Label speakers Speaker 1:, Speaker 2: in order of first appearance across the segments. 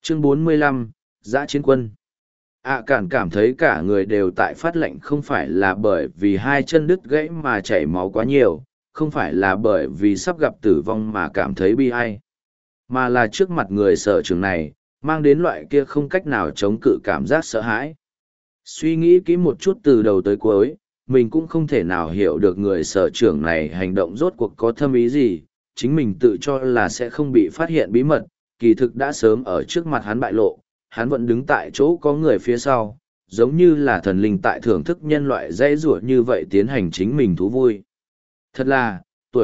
Speaker 1: Chương 45, Dã chiến quân. Cản cảm thấy cả người đều tại phát lạnh, không phải là bởi vì hai chân đứt gãy mà chảy máu quá nhiều, không phải là bởi vì sắp gặp tử vong mà cảm thấy bi ai, mà là trước mặt người sở trường này, mang đến loại kia không cách nào chống cự cảm giác sợ hãi. Suy nghĩ kỹ một chút từ đầu tới cuối, mình cũng không thể nào hiểu được người sở trưởng này hành động rốt cuộc có thâm ý gì, chính mình tự cho là sẽ không bị phát hiện bí mật, kỳ thực đã sớm ở trước mặt hắn bại lộ, hắn vẫn đứng tại chỗ có người phía sau, giống như là thần linh tại thưởng thức nhân loại dễ dụa như vậy tiến hành chính mình thú vui. Thật là,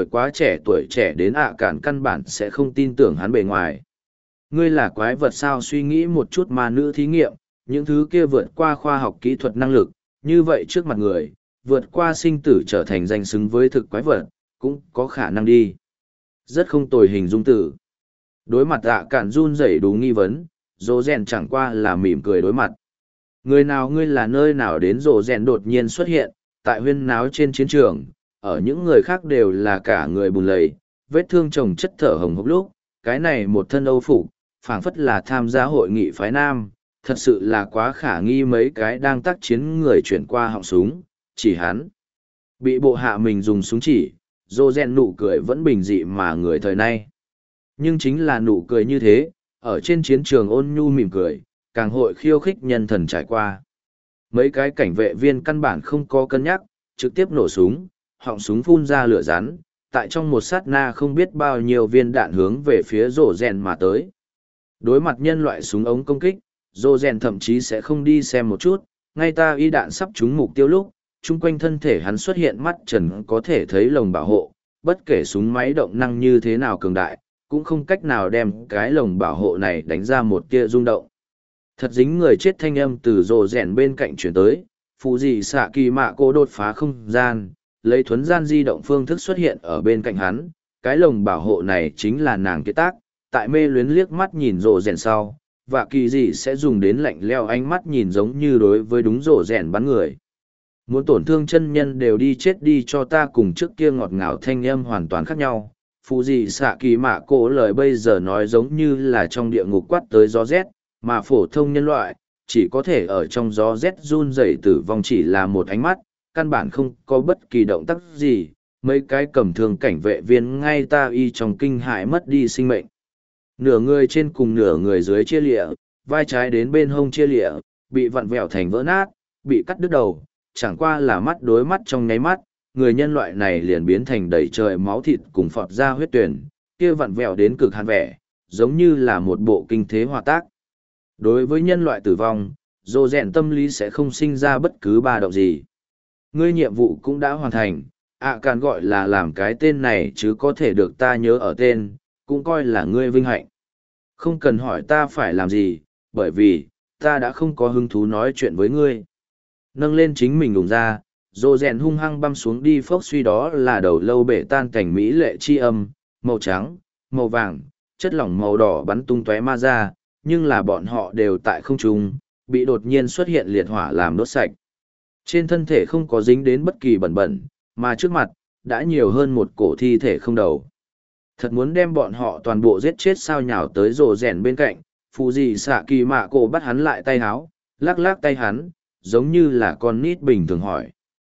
Speaker 1: tuổi trẻ đến cản căn bản sẽ không tin tưởng hắn bề ngoài. Ngươi là quái vật sao? Suy nghĩ một chút mà nữ thí nghiệm, những thứ kia vượt qua khoa học kỹ thuật năng lực, như vậy trước mặt người, vượt qua sinh tử trở thành danh xứng với thực quái vật, cũng có khả năng đi. Rất không tồi hình dung tử. Đối mặt cản run rẩy đủ nghi vấn, Rô Rèn chẳng qua là mỉm cười đối mặt. Người nào ngươi là nơi nào đến? Rô Rèn đột nhiên xuất hiện, tại huyên náo trên chiến trường, ở những người khác đều là cả người bùn lầy, vết thương chồng chất thở hồng hộc lúc, cái này một thân âu phục, phảng phất là tham gia hội nghị phái nam, thật sự là quá khả nghi. Mấy cái đang tác chiến người chuyển qua họng súng, chỉ hắn. Bị bộ hạ mình dùng súng chỉ, Rô Rèn nụ cười vẫn bình dị mà người thời nay. Nhưng chính là nụ cười như thế, ở trên chiến trường ôn nhu mỉm cười, càng hội khiêu khích nhân thần trải qua. Mấy cái cảnh vệ viên căn bản không có cân nhắc, trực tiếp nổ súng, họng súng phun ra lửa rắn, tại trong một sát na không biết bao nhiêu viên đạn hướng về phía Rô Rèn mà tới. Đối mặt nhân loại súng ống công kích, Rô Rèn thậm chí sẽ không đi xem một chút, ngay ta y đạn sắp trúng mục tiêu lúc, chung quanh thân thể hắn xuất hiện mắt trần có thể thấy lồng bảo hộ, bất kể súng máy động năng như thế nào cường đại, cũng không cách nào đem cái lồng bảo hộ này đánh ra một tia rung động. Thật dính người chết thanh âm từ Rô Rèn bên cạnh chuyển tới, phụ dị xạ kỳ mạ cô đột phá không gian, lấy thuấn gian di động phương thức xuất hiện ở bên cạnh hắn, cái lồng bảo hộ này chính là nàng kế tác, tại mê luyến liếc mắt nhìn Rô Rèn sau, và kỳ dị sẽ dùng đến lạnh leo ánh mắt nhìn giống như đối với đúng Rô Rèn bắn người. Muốn tổn thương chân nhân đều đi chết đi cho ta, cùng trước kia ngọt ngào thanh âm hoàn toàn khác nhau. Phụ dị xạ kỳ mạ cổ lời bây giờ nói giống như là trong địa ngục quát tới gió rét, mà phổ thông nhân loại, chỉ có thể ở trong gió rét run rẩy tử vong chỉ là một ánh mắt, căn bản không có bất kỳ động tác gì. Mấy cái cầm thương cảnh vệ viên ngay ta y trong kinh hãi mất đi sinh mệnh. Nửa người trên cùng nửa người dưới chia lịa, vai trái đến bên hông chia lịa, bị vặn vẹo thành vỡ nát, bị cắt đứt đầu, chẳng qua là mắt đối mắt trong nháy mắt, người nhân loại này liền biến thành đầy trời máu thịt cùng phọt ra huyết tuyển, kia vặn vẹo đến cực hạn vẻ, giống như là một bộ kinh thế hòa tác. Đối với nhân loại tử vong, Rô Rèn tâm lý sẽ không sinh ra bất cứ ba động gì. Ngươi nhiệm vụ cũng đã hoàn thành, Càn gọi là làm cái tên này chứ có thể được ta nhớ ở tên, cũng coi là ngươi vinh hạnh. Không cần hỏi ta phải làm gì, bởi vì, ta đã không có hứng thú nói chuyện với ngươi. Nâng lên chính mình đùng ra, Rô Rèn hung hăng băm xuống đi phốc suy, đó là đầu lâu bể tan cảnh mỹ lệ chi âm, màu trắng, màu vàng, chất lỏng màu đỏ bắn tung tóe ma ra, nhưng là bọn họ đều tại không trung, bị đột nhiên xuất hiện liệt hỏa làm đốt sạch. Trên thân thể không có dính đến bất kỳ bẩn bẩn, mà trước mặt, đã nhiều hơn một cổ thi thể không đầu. Thật muốn đem bọn họ toàn bộ giết chết sao? Nhào tới Rô Rèn bên cạnh, phụ dị xạ kỳ mạ cổ bắt hắn lại tay háo, lắc lắc tay hắn, giống như là con nít bình thường hỏi.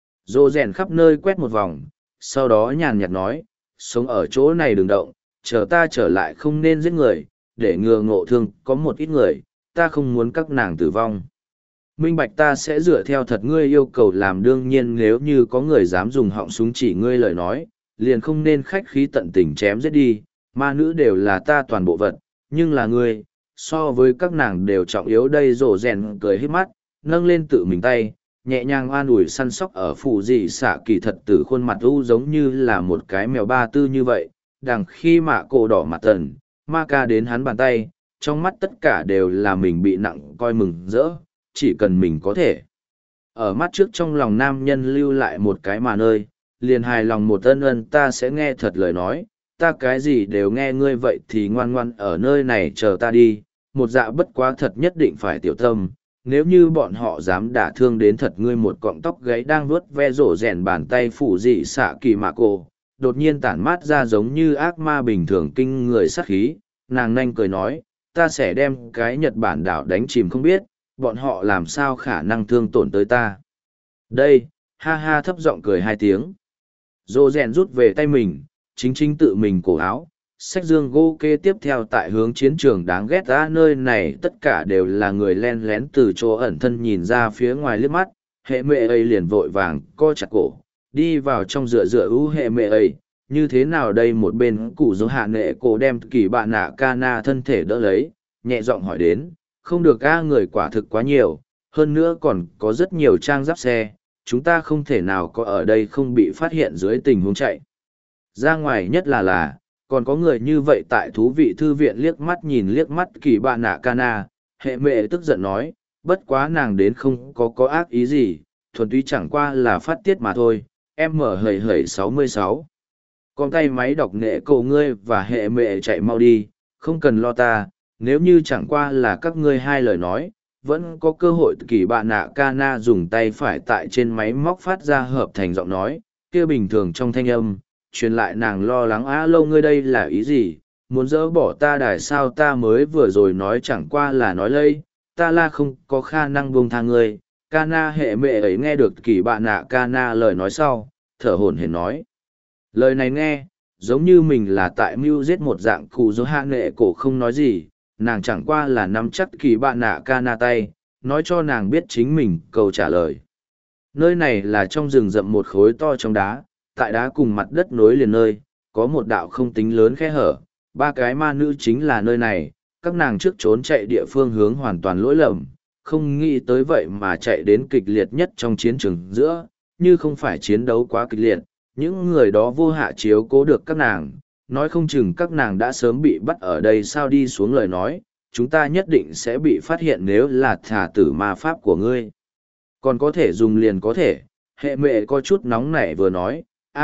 Speaker 1: Rô Rèn khắp nơi quét một vòng, sau đó nhàn nhạt nói, sống ở chỗ này đừng động, chờ ta trở lại không nên giết người, để ngừa ngộ thương có một ít người, ta không muốn các nàng tử vong. Minh bạch, ta sẽ dựa theo thật ngươi yêu cầu làm. Đương nhiên nếu như có người dám dùng họng súng chỉ ngươi lời nói, liền không nên khách khí tận tình chém giết đi, ma nữ đều là ta toàn bộ vật, nhưng là ngươi, so với các nàng đều trọng yếu đây. Rô Rèn cười hít mắt, nâng lên tự mình tay, nhẹ nhàng an ủi săn sóc ở phụ dị xạ kỳ thật tử khuôn mặt u giống như là một cái mèo ba tư như vậy. Đằng khi mạ cổ đỏ mặt tần, ma ca đến hắn bàn tay, trong mắt tất cả đều là mình bị nặng coi mừng rỡ, chỉ cần mình có thể. Ở mắt trước trong lòng nam nhân lưu lại một cái mà nơi, liền hài lòng một ân. Ta sẽ nghe thật lời nói, ta cái gì đều nghe ngươi, vậy thì ngoan ngoan ở nơi này chờ ta đi. Một dạ bất quá thật nhất định phải tiểu tâm, nếu như bọn họ dám đả thương đến thật ngươi. Một cọng tóc gáy đang vuốt ve Rô Rèn bàn tay phủ dị xạ kỳ mạ cổ, đột nhiên tản mát ra giống như ác ma bình thường kinh người sát khí. Nàng nhanh cười nói, ta sẽ đem cái Nhật Bản đảo đánh chìm không biết, bọn họ làm sao khả năng thương tổn tới ta. Đây, ha ha thấp giọng cười hai tiếng. Dô rèn rút về tay mình, chính chính tự mình cổ áo, sách dương gỗ kê tiếp theo tại hướng chiến trường đáng ghét ra nơi này tất cả đều là người len lén từ chỗ ẩn thân nhìn ra phía ngoài liếc mắt, hệ mẹ ấy liền vội vàng co chặt cổ, đi vào trong dựa dựa ưu hệ mẹ ấy, như thế nào đây một bên cụ dỗ hạ nệ cổ đem kỳ bạn nạ ca na thân thể đỡ lấy, nhẹ giọng hỏi đến, không được ca người quả thực quá nhiều, hơn nữa còn có rất nhiều trang giáp xe, chúng ta không thể nào có ở đây không bị phát hiện dưới tình huống chạy. Ra ngoài nhất là, còn có người như vậy tại thú vị thư viện liếc mắt nhìn liếc mắt kỳ bạn nạ Cana, hệ mẹ tức giận nói, bất quá nàng đến không có ác ý gì, thuần túy chẳng qua là phát tiết mà thôi, em mở hầy hầy 66. Con tay máy đọc nghệ cầu ngươi và hệ mẹ chạy mau đi, không cần lo ta, nếu như chẳng qua là các ngươi hai lời nói, vẫn có cơ hội kỳ bạn nạ Cana dùng tay phải tại trên máy móc phát ra hợp thành giọng nói, kia bình thường trong thanh âm, truyền lại nàng lo lắng lâu ngươi đây là ý gì, muốn dỡ bỏ ta đài sao ta mới vừa rồi nói chẳng qua là nói lây, ta là không có khả năng buông tha ngươi. Cana hệ mẹ ấy nghe được kỳ bạn nạ Cana lời nói sau, thở hổn hển nói. Lời này nghe, giống như mình là tại mưu giết một dạng cụ dỗ hạ nghệ cổ không nói gì, nàng chẳng qua là nắm chắc kỳ bạn nạ Cana tay, nói cho nàng biết chính mình câu trả lời. Nơi này là trong rừng rậm một khối to trong đá, tại đá cùng mặt đất nối liền nơi, có một đạo không tính lớn khe hở, ba cái ma nữ chính là nơi này, các nàng trước trốn chạy địa phương hướng hoàn toàn lỗi lầm, không nghĩ tới vậy mà chạy đến kịch liệt nhất trong chiến trường giữa, như không phải chiến đấu quá kịch liệt, những người đó vô hạ chiếu cố được các nàng, nói không chừng các nàng đã sớm bị bắt ở đây sao đi xuống lời nói, chúng ta nhất định sẽ bị phát hiện nếu là thả tử ma pháp của ngươi. Còn có thể dùng liền có thể, hệ mẹ có chút nóng nảy vừa nói,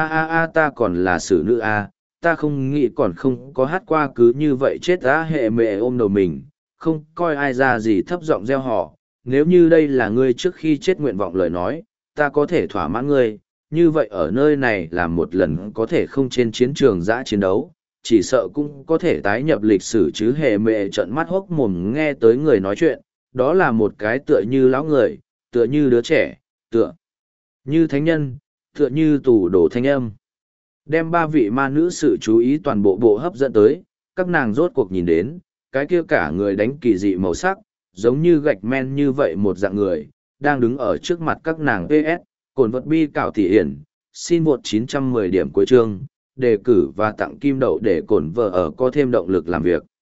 Speaker 1: ta còn là xử nữ ta không nghĩ còn không có hát qua cứ như vậy chết hệ mẹ ôm đầu mình, không coi ai ra gì thấp giọng gieo họ, nếu như đây là ngươi trước khi chết nguyện vọng lời nói, ta có thể thỏa mãn ngươi, như vậy ở nơi này là một lần có thể không trên chiến trường giã chiến đấu, chỉ sợ cũng có thể tái nhập lịch sử chứ hệ mẹ trợn mắt hốc mồm nghe tới người nói chuyện, đó là một cái tựa như lão người, tựa như đứa trẻ, tựa như thánh nhân, tựa như tủ đổ thanh âm. Đem ba vị ma nữ sự chú ý toàn bộ bộ hấp dẫn tới, các nàng rốt cuộc nhìn đến, cái kia cả người đánh kỳ dị màu sắc, giống như gạch men như vậy một dạng người, đang đứng ở trước mặt các nàng PS, cồn vật bi cảo thị hiển, xin vượt 910 điểm cuối chương, đề cử và tặng kim đậu để cồn vợ ở có thêm động lực làm việc.